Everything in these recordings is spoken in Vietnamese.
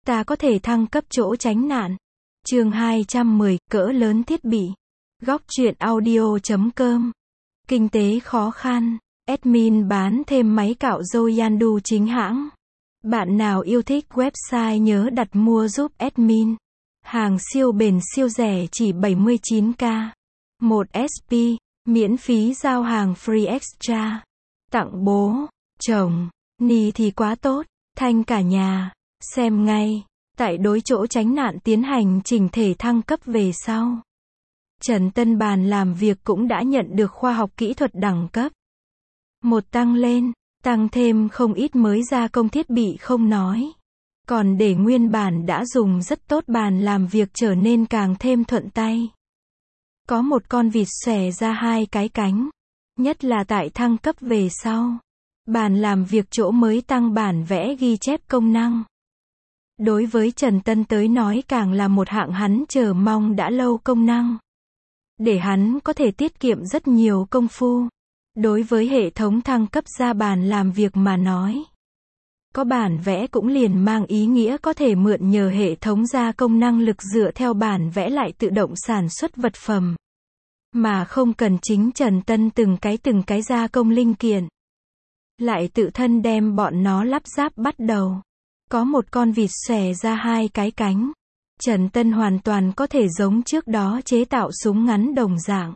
Ta có thể thăng cấp chỗ tránh nạn. Chương 210, cỡ lớn thiết bị. Góc truyện audio.com. Kinh tế khó khăn. Admin bán thêm máy cạo râu Yandu chính hãng. Bạn nào yêu thích website nhớ đặt mua giúp admin. Hàng siêu bền siêu rẻ chỉ 79k. 1 SP, miễn phí giao hàng free extra. Tặng bố, chồng, ni thì quá tốt, thanh cả nhà. Xem ngay, tại đối chỗ tránh nạn tiến hành chỉnh thể thăng cấp về sau. Trần Tân bàn làm việc cũng đã nhận được khoa học kỹ thuật đẳng cấp. Một tăng lên, tăng thêm không ít mới gia công thiết bị không nói. Còn để nguyên bản đã dùng rất tốt bàn làm việc trở nên càng thêm thuận tay. Có một con vịt xòe ra hai cái cánh. Nhất là tại thăng cấp về sau. Bàn làm việc chỗ mới tăng bản vẽ ghi chép công năng. Đối với Trần Tân tới nói càng là một hạng hắn chờ mong đã lâu công năng. Để hắn có thể tiết kiệm rất nhiều công phu. Đối với hệ thống thăng cấp ra bàn làm việc mà nói. Có bản vẽ cũng liền mang ý nghĩa có thể mượn nhờ hệ thống gia công năng lực dựa theo bản vẽ lại tự động sản xuất vật phẩm. Mà không cần chính Trần Tân từng cái gia công linh kiện. Lại tự thân đem bọn nó lắp ráp bắt đầu. Có một con vịt xòe ra hai cái cánh. Trần Tân hoàn toàn có thể giống trước đó chế tạo súng ngắn đồng dạng.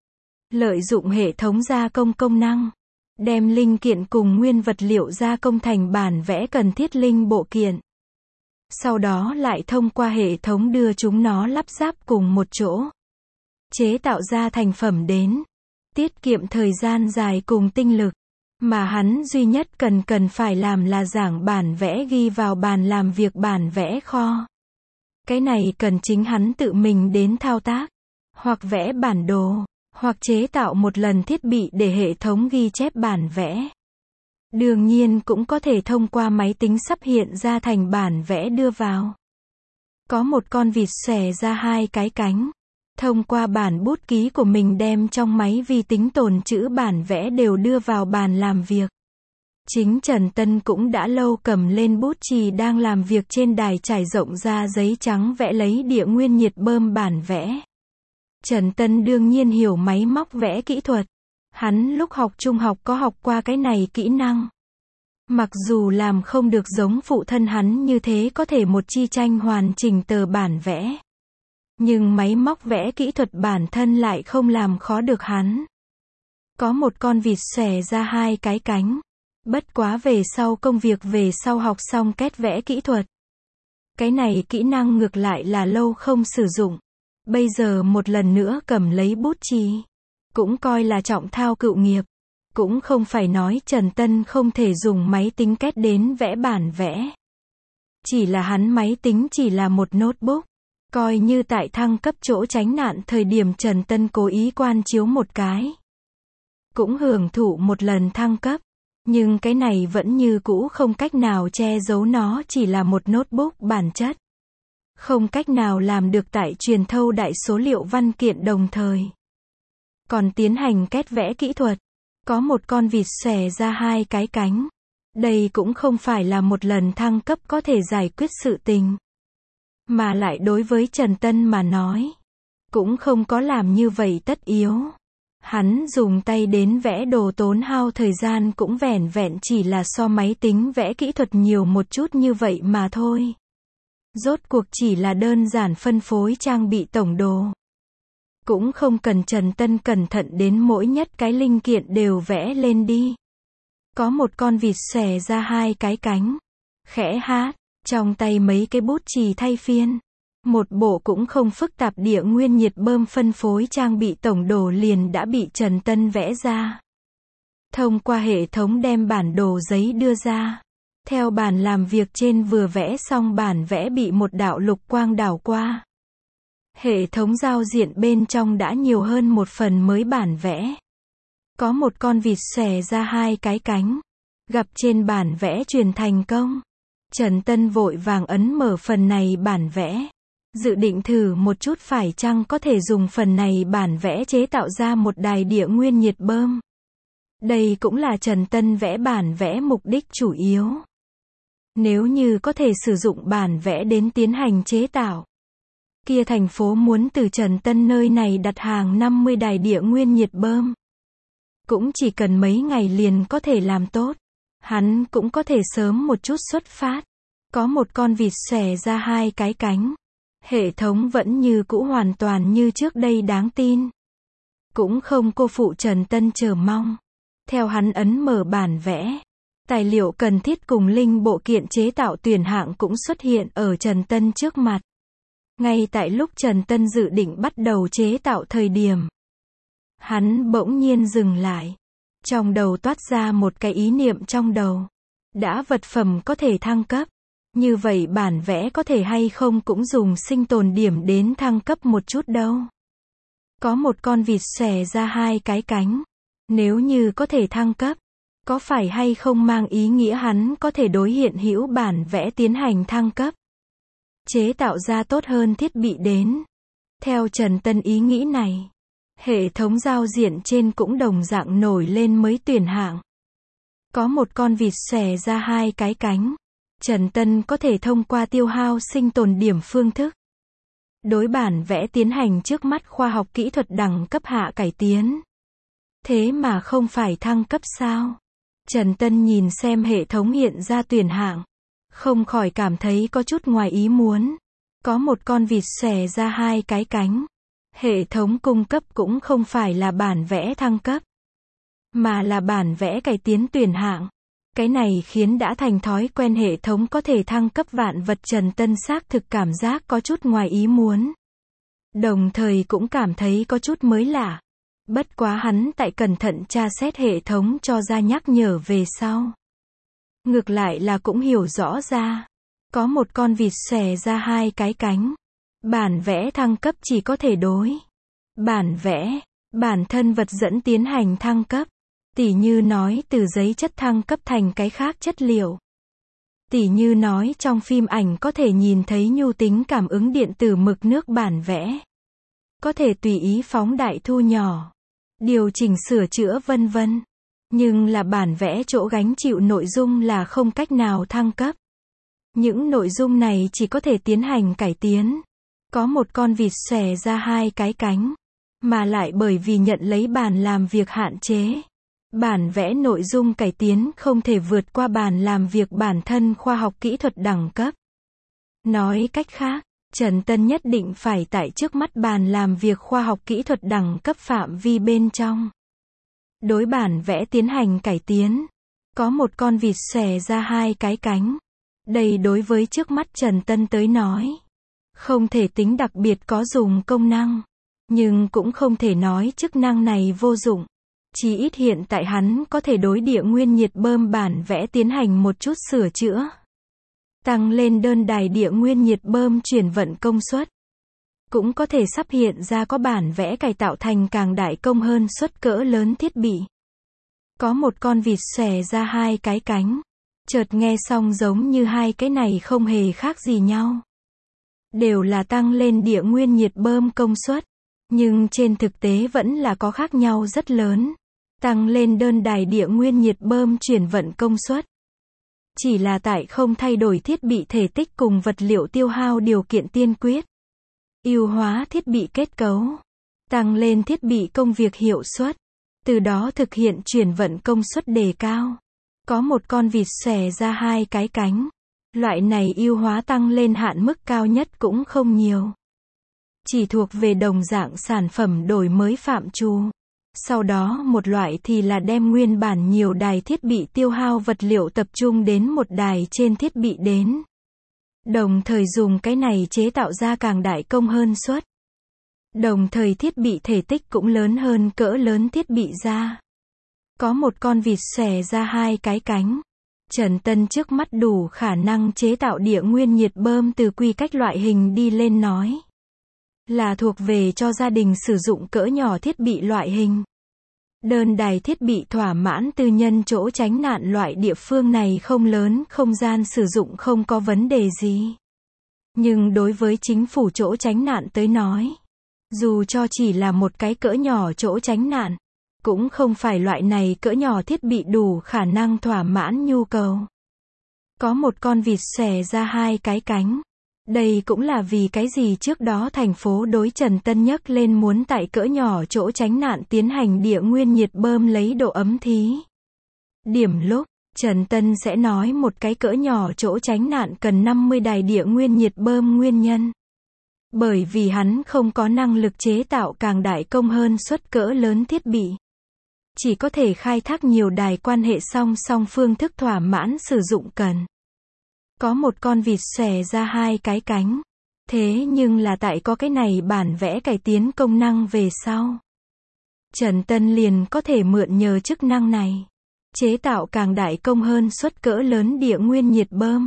Lợi dụng hệ thống gia công công năng. Đem linh kiện cùng nguyên vật liệu gia công thành bản vẽ cần thiết linh bộ kiện. Sau đó lại thông qua hệ thống đưa chúng nó lắp ráp cùng một chỗ. Chế tạo ra thành phẩm đến. Tiết kiệm thời gian dài cùng tinh lực. Mà hắn duy nhất cần phải làm là giảng bản vẽ ghi vào bàn làm việc bản vẽ kho. Cái này cần chính hắn tự mình đến thao tác. Hoặc vẽ bản đồ. Hoặc chế tạo một lần thiết bị để hệ thống ghi chép bản vẽ. Đương nhiên cũng có thể thông qua máy tính sắp hiện ra thành bản vẽ đưa vào. Có một con vịt xòe ra hai cái cánh. Thông qua bản bút ký của mình đem trong máy vi tính tồn trữ bản vẽ đều đưa vào bàn làm việc. Chính Trần Tân cũng đã lâu cầm lên bút chì đang làm việc trên đài trải rộng ra giấy trắng vẽ lấy địa nguyên nhiệt bơm bản vẽ. Trần Tân đương nhiên hiểu máy móc vẽ kỹ thuật. Hắn lúc học trung học có học qua cái này kỹ năng. Mặc dù làm không được giống phụ thân hắn như thế có thể một chi tranh hoàn chỉnh tờ bản vẽ. Nhưng máy móc vẽ kỹ thuật bản thân lại không làm khó được hắn. Có một con vịt xòe ra hai cái cánh. Bất quá về sau công việc về sau học xong kết vẽ kỹ thuật. Cái này kỹ năng ngược lại là lâu không sử dụng. Bây giờ một lần nữa cầm lấy bút chì. Cũng coi là trọng thao cựu nghiệp. Cũng không phải nói Trần Tân không thể dùng máy tính kết đến vẽ bản vẽ. Chỉ là hắn máy tính chỉ là một notebook. Coi như tại thăng cấp chỗ tránh nạn thời điểm Trần Tân cố ý quan chiếu một cái. Cũng hưởng thụ một lần thăng cấp. Nhưng cái này vẫn như cũ không cách nào che giấu nó chỉ là một notebook bản chất. Không cách nào làm được tại truyền thâu đại số liệu văn kiện đồng thời. Còn tiến hành kết vẽ kỹ thuật. Có một con vịt xòe ra hai cái cánh. Đây cũng không phải là một lần thăng cấp có thể giải quyết sự tình. Mà lại đối với Trần Tân mà nói. Cũng không có làm như vậy tất yếu. Hắn dùng tay đến vẽ đồ tốn hao thời gian cũng vẻn vẹn chỉ là so máy tính vẽ kỹ thuật nhiều một chút như vậy mà thôi. Rốt cuộc chỉ là đơn giản phân phối trang bị tổng đồ. Cũng không cần Trần Tân cẩn thận đến mỗi nhất cái linh kiện đều vẽ lên đi. Có một con vịt xòe ra hai cái cánh. Khẽ hát, trong tay mấy cái bút chì thay phiên. Một bộ cũng không phức tạp địa nguyên nhiệt bơm phân phối trang bị tổng đồ liền đã bị Trần Tân vẽ ra. Thông qua hệ thống đem bản đồ giấy đưa ra. Theo bàn làm việc trên vừa vẽ xong bản vẽ bị một đạo lục quang đảo qua. Hệ thống giao diện bên trong đã nhiều hơn một phần mới bản vẽ. Có một con vịt xòe ra hai cái cánh. Gặp trên bản vẽ truyền thành công. Trần Tân vội vàng ấn mở phần này bản vẽ. Dự định thử một chút phải chăng có thể dùng phần này bản vẽ chế tạo ra một đài địa nguyên nhiệt bơm. Đây cũng là Trần Tân vẽ bản vẽ mục đích chủ yếu. Nếu như có thể sử dụng bản vẽ đến tiến hành chế tạo, kia thành phố muốn từ Trần Tân nơi này đặt hàng 50 đài địa nguyên nhiệt bơm. Cũng chỉ cần mấy ngày liền có thể làm tốt. Hắn cũng có thể sớm một chút xuất phát. Có một con vịt xòe ra hai cái cánh. Hệ thống vẫn như cũ hoàn toàn như trước đây đáng tin. Cũng không cô phụ Trần Tân chờ mong. Theo hắn ấn mở bản vẽ, tài liệu cần thiết cùng linh bộ kiện chế tạo tuyển hạng cũng xuất hiện ở Trần Tân trước mặt. Ngay tại lúc Trần Tân dự định bắt đầu chế tạo thời điểm, hắn bỗng nhiên dừng lại. Trong đầu toát ra một cái ý niệm trong đầu. Đã vật phẩm có thể thăng cấp, như vậy bản vẽ có thể hay không cũng dùng sinh tồn điểm đến thăng cấp một chút đâu. Có một con vịt xòe ra hai cái cánh. Nếu như có thể thăng cấp, có phải hay không mang ý nghĩa hắn có thể đối hiện hữu bản vẽ tiến hành thăng cấp, chế tạo ra tốt hơn thiết bị đến. Theo Trần Tân ý nghĩ này, hệ thống giao diện trên cũng đồng dạng nổi lên mới tuyển hạng. Có một con vịt xòe ra hai cái cánh. Trần Tân có thể thông qua tiêu hao sinh tồn điểm phương thức, đối bản vẽ tiến hành trước mắt khoa học kỹ thuật đẳng cấp hạ cải tiến. Thế mà không phải thăng cấp sao? Trần Tân nhìn xem hệ thống hiện ra tuyển hạng, không khỏi cảm thấy có chút ngoài ý muốn. Có một con vịt xòe ra hai cái cánh. Hệ thống cung cấp cũng không phải là bản vẽ thăng cấp, mà là bản vẽ cải tiến tuyển hạng. Cái này khiến đã thành thói quen hệ thống có thể thăng cấp vạn vật Trần Tân xác thực cảm giác có chút ngoài ý muốn. Đồng thời cũng cảm thấy có chút mới lạ. Bất quá hắn tại cẩn thận tra xét hệ thống cho ra nhắc nhở về sau, ngược lại là cũng hiểu rõ ra. Có một con vịt xòe ra hai cái cánh. Bản vẽ thăng cấp chỉ có thể đối bản vẽ, bản thân vật dẫn tiến hành thăng cấp. Tỉ như nói từ giấy chất thăng cấp thành cái khác chất liệu. Tỉ như nói trong phim ảnh có thể nhìn thấy nhu tính cảm ứng điện tử mực nước bản vẽ. Có thể tùy ý phóng đại thu nhỏ, điều chỉnh sửa chữa vân vân. Nhưng là bản vẽ chỗ gánh chịu nội dung là không cách nào thăng cấp. Những nội dung này chỉ có thể tiến hành cải tiến. Có một con vịt xòe ra hai cái cánh, mà lại bởi vì nhận lấy bàn làm việc hạn chế, bản vẽ nội dung cải tiến không thể vượt qua bàn làm việc bản thân khoa học kỹ thuật đẳng cấp. Nói cách khác, Trần Tân nhất định phải tại trước mắt bàn làm việc khoa học kỹ thuật đẳng cấp phạm vi bên trong, đối bản vẽ tiến hành cải tiến. Có một con vịt xòe ra hai cái cánh. Đây đối với trước mắt Trần Tân tới nói, không thể tính đặc biệt có dùng công năng, nhưng cũng không thể nói chức năng này vô dụng. Chỉ ít hiện tại hắn có thể đối địa nguyên nhiệt bơm bản vẽ tiến hành một chút sửa chữa, tăng lên đơn đài địa nguyên nhiệt bơm chuyển vận công suất. Cũng có thể sắp hiện ra có bản vẽ cải tạo thành càng đại công hơn suất cỡ lớn thiết bị. Có một con vịt xòe ra hai cái cánh. Chợt nghe xong giống như hai cái này không hề khác gì nhau. Đều là tăng lên địa nguyên nhiệt bơm công suất. Nhưng trên thực tế vẫn là có khác nhau rất lớn. Tăng lên đơn đài địa nguyên nhiệt bơm chuyển vận công suất. Chỉ là tại không thay đổi thiết bị thể tích cùng vật liệu tiêu hao điều kiện tiên quyết. Ưu hóa thiết bị kết cấu. Tăng lên thiết bị công việc hiệu suất. Từ đó thực hiện chuyển vận công suất đề cao. Có một con vịt xòe ra hai cái cánh. Loại này ưu hóa tăng lên hạn mức cao nhất cũng không nhiều. Chỉ thuộc về đồng dạng sản phẩm đổi mới phạm trù. Sau đó một loại thì là đem nguyên bản nhiều đài thiết bị tiêu hao vật liệu tập trung đến một đài trên thiết bị đến. Đồng thời dùng cái này chế tạo ra càng đại công hơn suất. Đồng thời thiết bị thể tích cũng lớn hơn cỡ lớn thiết bị ra. Có một con vịt xòe ra hai cái cánh. Trần Tân trước mắt đủ khả năng chế tạo địa nguyên nhiệt bơm từ quy cách loại hình đi lên nói. Là thuộc về cho gia đình sử dụng cỡ nhỏ thiết bị loại hình. Đơn đài thiết bị thỏa mãn tư nhân chỗ tránh nạn loại địa phương này không lớn, không gian sử dụng không có vấn đề gì. Nhưng đối với chính phủ chỗ tránh nạn tới nói, dù cho chỉ là một cái cỡ nhỏ chỗ tránh nạn, cũng không phải loại này cỡ nhỏ thiết bị đủ khả năng thỏa mãn nhu cầu. Có một con vịt xòe ra hai cái cánh. Đây cũng là vì cái gì trước đó thành phố đối Trần Tân nhấc lên muốn tại cỡ nhỏ chỗ tránh nạn tiến hành địa nguyên nhiệt bơm lấy độ ấm thí điểm lúc Trần Tân sẽ nói một cái cỡ nhỏ chỗ tránh nạn cần 50 đài địa nguyên nhiệt bơm nguyên nhân. Bởi vì hắn không có năng lực chế tạo càng đại công hơn suất cỡ lớn thiết bị. Chỉ có thể khai thác nhiều đài quan hệ song song phương thức thỏa mãn sử dụng cần. Có một con vịt xòe ra hai cái cánh. Thế nhưng là tại có cái này bản vẽ cải tiến công năng về sau. Trần Tân liền có thể mượn nhờ chức năng này. Chế tạo càng đại công hơn suất cỡ lớn địa nguyên nhiệt bơm.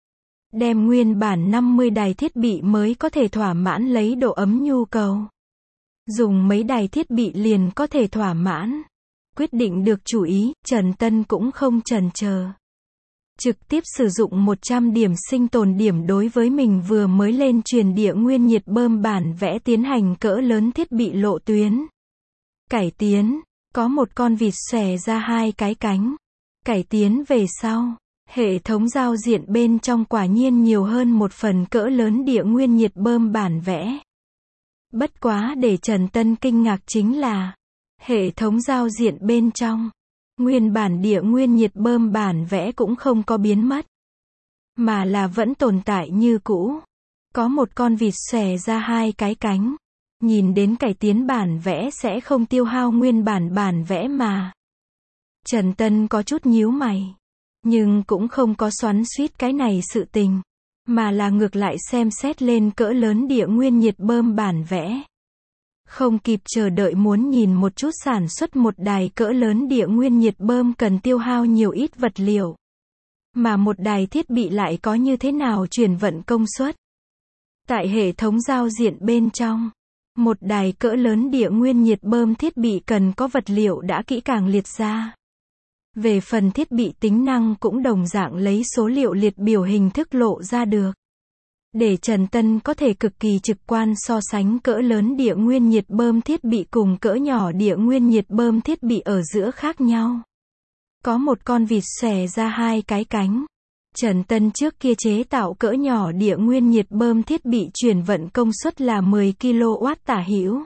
Đem nguyên bản 50 đài thiết bị mới có thể thỏa mãn lấy độ ấm nhu cầu. Dùng mấy đài thiết bị liền có thể thỏa mãn. Quyết định được chủ ý, Trần Tân cũng không chần chờ. Trực tiếp sử dụng 100 điểm sinh tồn điểm đối với mình vừa mới lên truyền địa nguyên nhiệt bơm bản vẽ tiến hành cỡ lớn thiết bị lộ tuyến. Cải tiến. Có một con vịt xòe ra hai cái cánh. Cải tiến về sau. Hệ thống giao diện bên trong quả nhiên nhiều hơn một phần cỡ lớn địa nguyên nhiệt bơm bản vẽ. Bất quá để Trần Tân kinh ngạc chính là hệ thống giao diện bên trong. Nguyên bản địa nguyên nhiệt bơm bản vẽ cũng không có biến mất. Mà là vẫn tồn tại như cũ. Có một con vịt xòe ra hai cái cánh. Nhìn đến cải tiến bản vẽ sẽ không tiêu hao nguyên bản vẽ mà. Trần Tân có chút nhíu mày. Nhưng cũng không có xoắn xuýt cái này sự tình. Mà là ngược lại xem xét lên cỡ lớn địa nguyên nhiệt bơm bản vẽ. Không kịp chờ đợi muốn nhìn một chút sản xuất một đài cỡ lớn địa nguyên nhiệt bơm cần tiêu hao nhiều ít vật liệu. Mà một đài thiết bị lại có như thế nào chuyển vận công suất. Tại hệ thống giao diện bên trong. Một đài cỡ lớn địa nguyên nhiệt bơm thiết bị cần có vật liệu đã kỹ càng liệt ra. Về phần thiết bị tính năng cũng đồng dạng lấy số liệu liệt biểu hình thức lộ ra được. Để Trần Tân có thể cực kỳ trực quan so sánh cỡ lớn địa nguyên nhiệt bơm thiết bị cùng cỡ nhỏ địa nguyên nhiệt bơm thiết bị ở giữa khác nhau. Có một con vịt xòe ra hai cái cánh. Trần Tân trước kia chế tạo cỡ nhỏ địa nguyên nhiệt bơm thiết bị chuyển vận công suất là 10 kW tả hữu.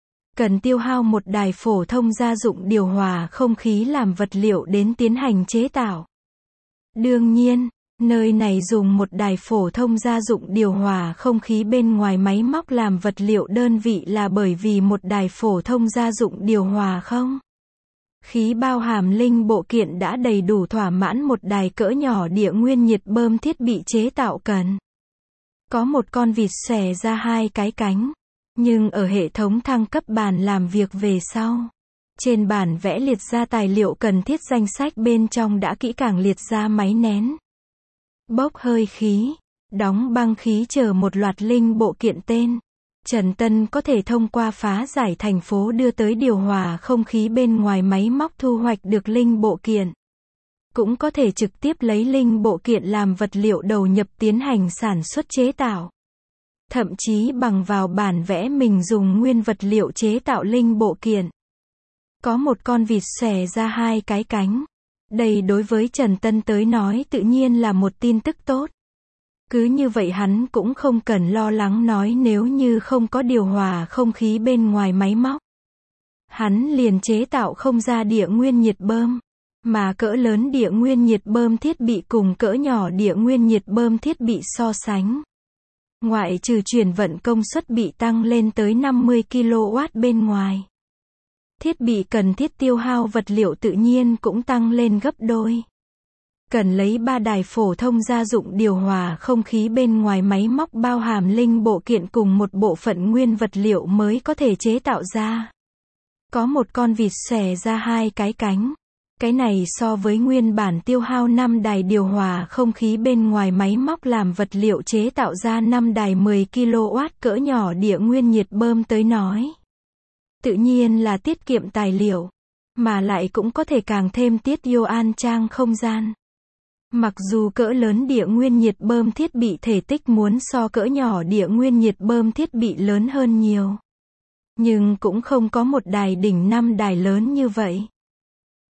Cần tiêu hao một đài phổ thông gia dụng điều hòa không khí làm vật liệu đến tiến hành chế tạo. Đương nhiên, nơi này dùng một đài phổ thông gia dụng điều hòa không khí bên ngoài máy móc làm vật liệu đơn vị là bởi vì một đài phổ thông gia dụng điều hòa không khí bao hàm linh bộ kiện đã đầy đủ thỏa mãn một đài cỡ nhỏ địa nguyên nhiệt bơm thiết bị chế tạo cần. Có một con vịt xòe ra hai cái cánh. Nhưng ở hệ thống thăng cấp bàn làm việc về sau. Trên bản vẽ liệt ra tài liệu cần thiết danh sách bên trong đã kỹ càng liệt ra máy nén. Bốc hơi khí. Đóng băng khí chờ một loạt linh bộ kiện tên. Trần Tân có thể thông qua phá giải thành phố đưa tới điều hòa không khí bên ngoài máy móc thu hoạch được linh bộ kiện. Cũng có thể trực tiếp lấy linh bộ kiện làm vật liệu đầu nhập tiến hành sản xuất chế tạo. Thậm chí bằng vào bản vẽ mình dùng nguyên vật liệu chế tạo linh bộ kiện. Có một con vịt xòe ra hai cái cánh. Đây đối với Trần Tân tới nói tự nhiên là một tin tức tốt. Cứ như vậy hắn cũng không cần lo lắng nói nếu như không có điều hòa không khí bên ngoài máy móc. Hắn liền chế tạo không ra địa nguyên nhiệt bơm. Mà cỡ lớn địa nguyên nhiệt bơm thiết bị cùng cỡ nhỏ địa nguyên nhiệt bơm thiết bị so sánh. Ngoại trừ chuyển vận công suất bị tăng lên tới 50 kW bên ngoài. Thiết bị cần thiết tiêu hao vật liệu tự nhiên cũng tăng lên gấp đôi. Cần lấy 3 đài phổ thông gia dụng điều hòa không khí bên ngoài máy móc bao hàm linh bộ kiện cùng một bộ phận nguyên vật liệu mới có thể chế tạo ra. Có một con vịt xòe ra hai cái cánh. Cái này so với nguyên bản tiêu hao 5 đài điều hòa không khí bên ngoài máy móc làm vật liệu chế tạo ra 5 đài 10 kW cỡ nhỏ địa nguyên nhiệt bơm tới nói. Tự nhiên là tiết kiệm tài liệu, mà lại cũng có thể càng thêm tiết yêu an trang không gian. Mặc dù cỡ lớn địa nguyên nhiệt bơm thiết bị thể tích muốn so cỡ nhỏ địa nguyên nhiệt bơm thiết bị lớn hơn nhiều. Nhưng cũng không có một đài đỉnh 5 đài lớn như vậy.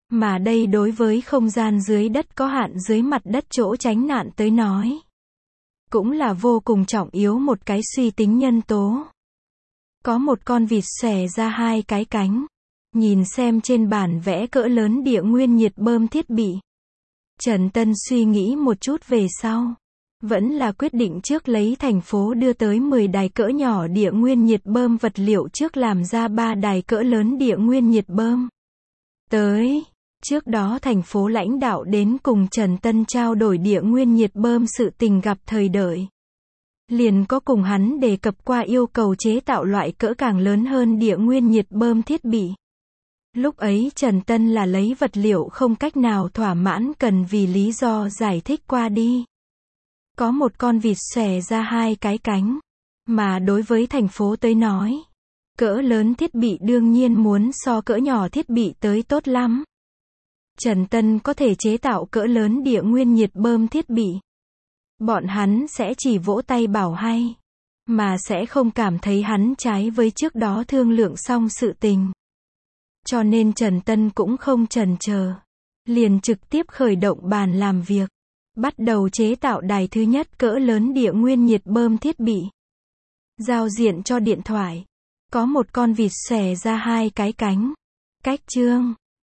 Mà đây đối với không gian dưới đất có hạn dưới mặt đất chỗ tránh nạn tới nói, cũng là vô cùng trọng yếu một cái suy tính nhân tố. Có một con vịt xòe ra hai cái cánh. Nhìn xem trên bản vẽ cỡ lớn địa nguyên nhiệt bơm thiết bị. Trần Tân suy nghĩ một chút về sau. Vẫn là quyết định trước lấy thành phố đưa tới 10 đài cỡ nhỏ địa nguyên nhiệt bơm vật liệu trước làm ra 3 đài cỡ lớn địa nguyên nhiệt bơm. Trước đó thành phố lãnh đạo đến cùng Trần Tân trao đổi địa nguyên nhiệt bơm sự tình gặp thời đợi. Liền có cùng hắn đề cập qua yêu cầu chế tạo loại cỡ càng lớn hơn địa nguyên nhiệt bơm thiết bị. Lúc ấy Trần Tân là lấy vật liệu không cách nào thỏa mãn cần vì lý do giải thích qua đi. Có một con vịt xòe ra hai cái cánh. Mà đối với thành phố tới nói, cỡ lớn thiết bị đương nhiên muốn so cỡ nhỏ thiết bị tới tốt lắm. Trần Tân có thể chế tạo cỡ lớn địa nguyên nhiệt bơm thiết bị. Bọn hắn sẽ chỉ vỗ tay bảo hay, mà sẽ không cảm thấy hắn trái với trước đó thương lượng xong sự tình. Cho nên Trần Tân cũng không chần chờ, liền trực tiếp khởi động bàn làm việc, bắt đầu chế tạo đài thứ nhất cỡ lớn địa nguyên nhiệt bơm thiết bị. Giao diện cho điện thoại, có một con vịt xòe ra hai cái cánh. Cách chương